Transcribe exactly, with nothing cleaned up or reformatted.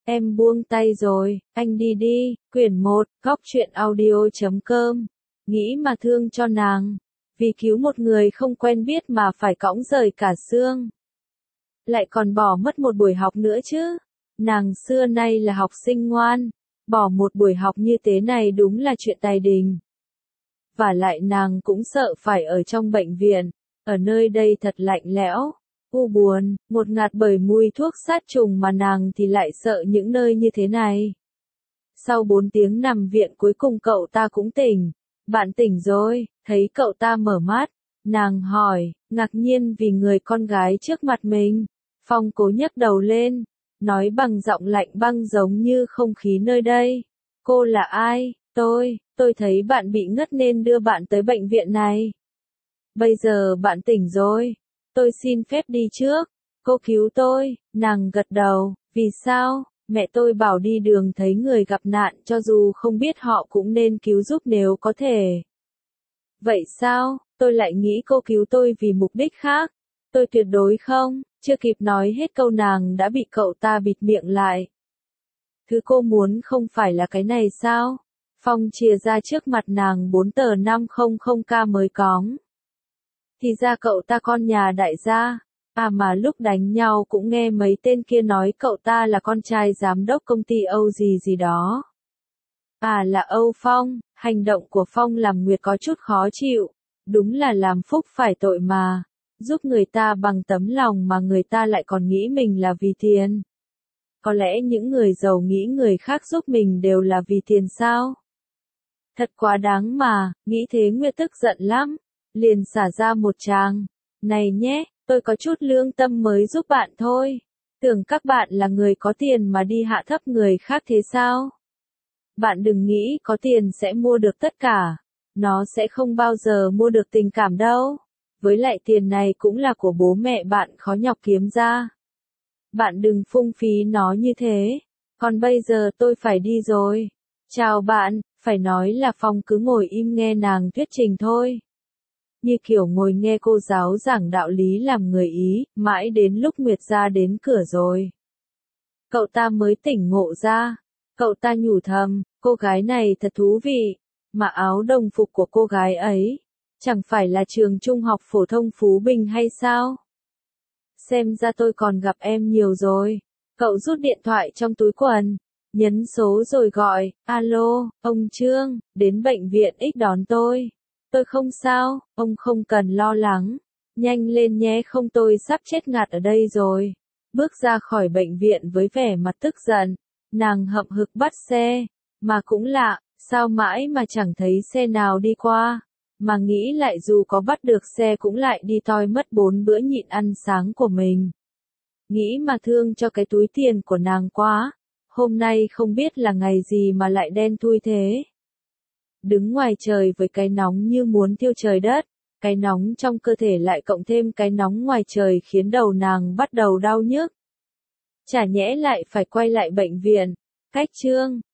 Em buông tay rồi, anh đi đi. Quyển một, góc truyện audio chấm com. Nghĩ mà thương cho nàng. Vì cứu một người không quen biết mà phải cõng rời cả xương. Lại còn bỏ mất một buổi học nữa chứ. Nàng xưa nay là học sinh ngoan. Bỏ một buổi học như thế này đúng là chuyện tài đình. Và lại nàng cũng sợ phải ở trong bệnh viện. Ở nơi đây thật lạnh lẽo. U buồn, một ngạt bởi mùi thuốc sát trùng mà nàng thì lại sợ những nơi như thế này. Sau bốn tiếng nằm viện cuối cùng cậu ta cũng tỉnh. Bạn tỉnh rồi, thấy cậu ta mở mắt. Nàng hỏi, ngạc nhiên vì người con gái trước mặt mình. Phong cố nhấc đầu lên, nói bằng giọng lạnh băng giống như không khí nơi đây. Cô là ai? Tôi, tôi thấy bạn bị ngất nên đưa bạn tới bệnh viện này. Bây giờ bạn tỉnh rồi. Tôi xin phép đi trước. Cô cứu tôi. Nàng gật đầu. Vì sao? Mẹ tôi bảo đi đường thấy người gặp nạn cho dù không biết họ cũng nên cứu giúp nếu có thể. Vậy sao? Tôi lại nghĩ cô cứu tôi vì mục đích khác. Tôi tuyệt đối không. Chưa kịp nói hết câu nàng đã bị cậu ta bịt miệng lại. Thứ cô muốn không phải là cái này sao? Phong chìa ra trước mặt nàng bốn tờ năm trăm k mới cóng. Thì ra cậu ta con nhà đại gia. À mà lúc đánh nhau cũng nghe mấy tên kia nói cậu ta là con trai giám đốc công ty Âu gì gì đó. À là Âu Phong, hành động của Phong làm Nguyệt có chút khó chịu. Đúng là làm phúc phải tội mà. Giúp người ta bằng tấm lòng mà người ta lại còn nghĩ mình là vì tiền. Có lẽ những người giàu nghĩ người khác giúp mình đều là vì tiền sao? Thật quá đáng mà, nghĩ thế Nguyệt tức giận lắm. Liền xả ra một tràng. Này nhé, tôi có chút lương tâm mới giúp bạn thôi. Tưởng các bạn là người có tiền mà đi hạ thấp người khác thế sao? Bạn đừng nghĩ có tiền sẽ mua được tất cả. Nó sẽ không bao giờ mua được tình cảm đâu. Với lại tiền này cũng là của bố mẹ bạn khó nhọc kiếm ra. Bạn đừng phung phí nó như thế. Còn bây giờ tôi phải đi rồi. Chào bạn, phải nói là Phong cứ ngồi im nghe nàng thuyết trình thôi. Như kiểu ngồi nghe cô giáo giảng đạo lý làm người Ý, mãi đến lúc Nguyệt ra đến cửa rồi. Cậu ta mới tỉnh ngộ ra. Cậu ta nhủ thầm, cô gái này thật thú vị. Mà áo đồng phục của cô gái ấy, chẳng phải là trường trung học phổ thông Phú Bình hay sao? Xem ra tôi còn gặp em nhiều rồi. Cậu rút điện thoại trong túi quần, nhấn số rồi gọi, alo, ông Trương, đến bệnh viện X đón tôi. Tôi không sao, ông không cần lo lắng. Nhanh lên nhé không tôi sắp chết ngạt ở đây rồi. Bước ra khỏi bệnh viện với vẻ mặt tức giận. Nàng hậm hực bắt xe. Mà cũng lạ, sao mãi mà chẳng thấy xe nào đi qua. Mà nghĩ lại dù có bắt được xe cũng lại đi toi mất bốn bữa nhịn ăn sáng của mình. Nghĩ mà thương cho cái túi tiền của nàng quá. Hôm nay không biết là ngày gì mà lại đen thui thế. Đứng ngoài trời với cái nóng như muốn thiêu trời đất, cái nóng trong cơ thể lại cộng thêm cái nóng ngoài trời khiến đầu nàng bắt đầu đau nhức. Chả nhẽ lại phải quay lại bệnh viện, cách Trương,